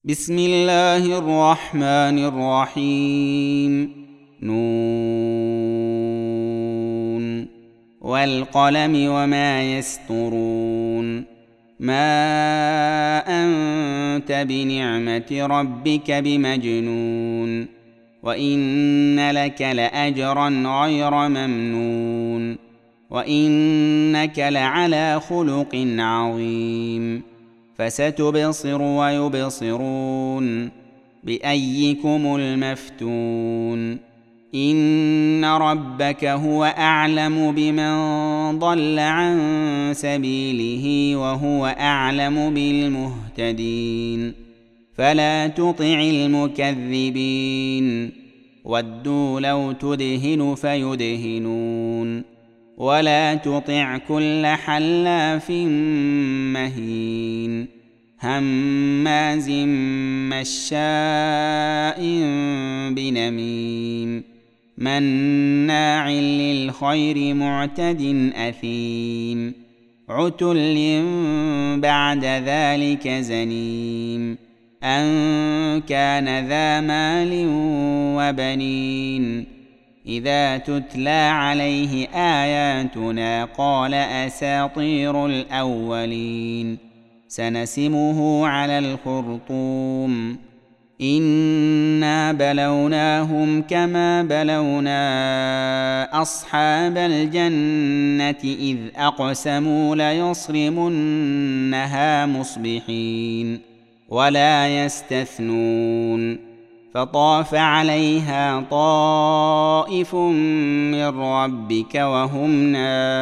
بسم الله الرحمن الرحيم. نون والقلم وما يسطرون. ما أنت بنعمة ربك بمجنون، وإن لك لأجرا غير ممنون، وإنك لعلى خلق عظيم. فستبصر ويبصرون بأيكم المفتون. إن ربك هو أعلم بمن ضل عن سبيله وهو أعلم بالمهتدين. فلا تطع المكذبين، ودوا لو تدهن فيدهنون. ولا تطع كل حلاف مهين هماز مشاء بنميم مناع للخير معتد أثيم عتل بعد ذلك زنيم أن كان ذا مال وبنين. إذا تتلى عليه آياتنا قال أساطير الأولين. سنسمه على الخرطوم. إنا بلوناهم كما بلونا أصحاب الجنة إذ أقسموا ليصرمنها مصبحين ولا يستثنون. فطاف عليها طائف من ربك وهم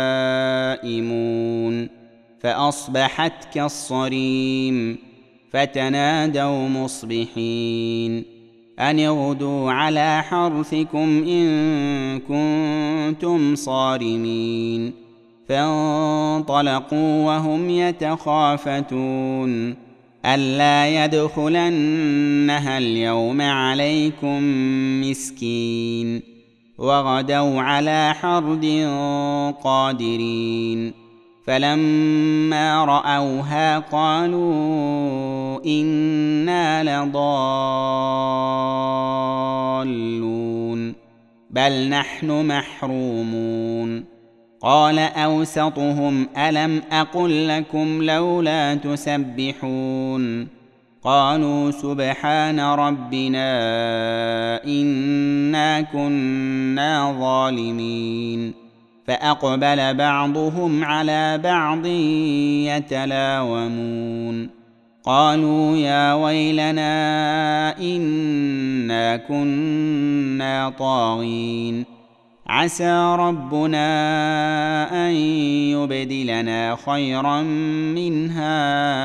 نائمون فأصبحت كالصريم. فتنادوا مصبحين أن اغدوا على حرثكم إن كنتم صارمين. فانطلقوا وهم يتخافتون ألا يدخلنها اليوم عليكم مسكين. وغدوا على حرد قادرين. فلما رأوها قالوا إنا لضالون بل نحن محرومون. قال أوسطهم ألم أقل لكم لولا تسبحون. قالوا سبحان ربنا إنا كنا ظالمين. فأقبل بعضهم على بعض يتلاومون قالوا يا ويلنا إنا كنا طاغين. عسى ربنا أن يبدلنا خيرا منها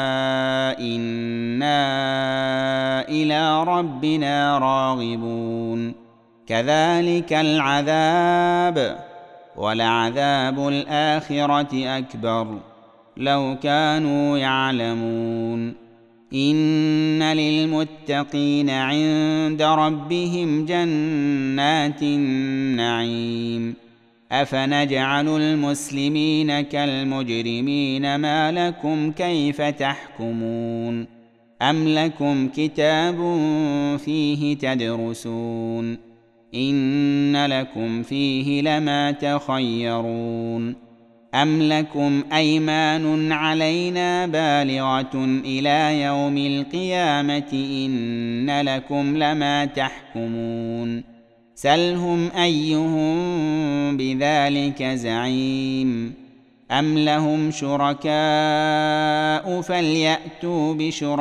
إنا إلى ربنا راغبون. كذلك العذاب ولعذاب الآخرة أكبر لو كانوا يعلمون. إن للمتقين عند ربهم جنات النعيم. أفنجعل المسلمين كالمجرمين ما لكم كيف تحكمون. أم لكم كتاب فيه تدرسون إن لكم فيه لما تخيرون. أم لكم أيمان علينا بالغة إلى يوم القيامة إن لكم لما تحكمون. سلهم أيهم بذلك زعيم. أم لهم شركاء فليأتوا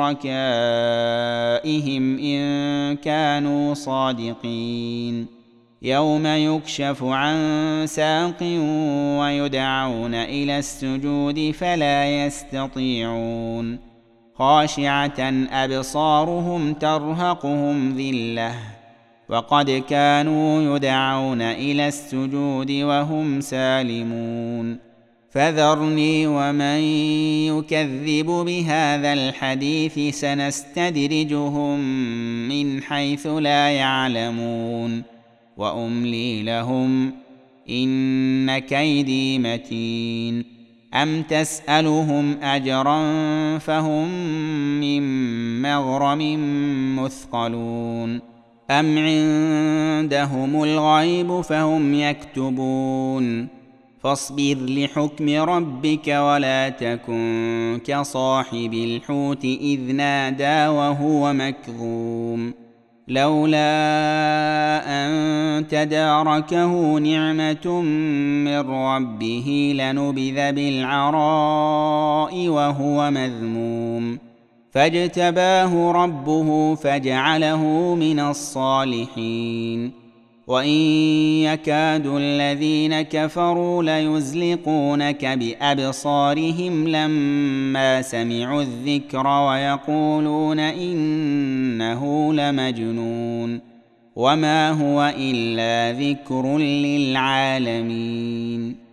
بشركائهم إن كانوا صادقين. يوم يكشف عن ساق ويدعون إلى السجود فلا يستطيعون. خاشعة أبصارهم ترهقهم ذلة وقد كانوا يدعون إلى السجود وهم سالمون. فذرني ومن يكذب بهذا الحديث سنستدرجهم من حيث لا يعلمون وأملي لهم إن كيدي متين. أم تسألهم أجرا فهم من مغرم مثقلون أم عندهم الغيب فهم يكتبون فاصبر لحكم ربك ولا تكن كصاحب الحوت إذ نادى وهو مكظوم لولا أن تداركه نعمة من ربه لنبذ بالعراء وهو مذموم فاجتباه ربه فجعله من الصالحين وإن يكاد الذين كفروا ليزلقونك بأبصارهم لما سمعوا الذكر ويقولون إنه لمجنون وما هو إلا ذكر للعالمين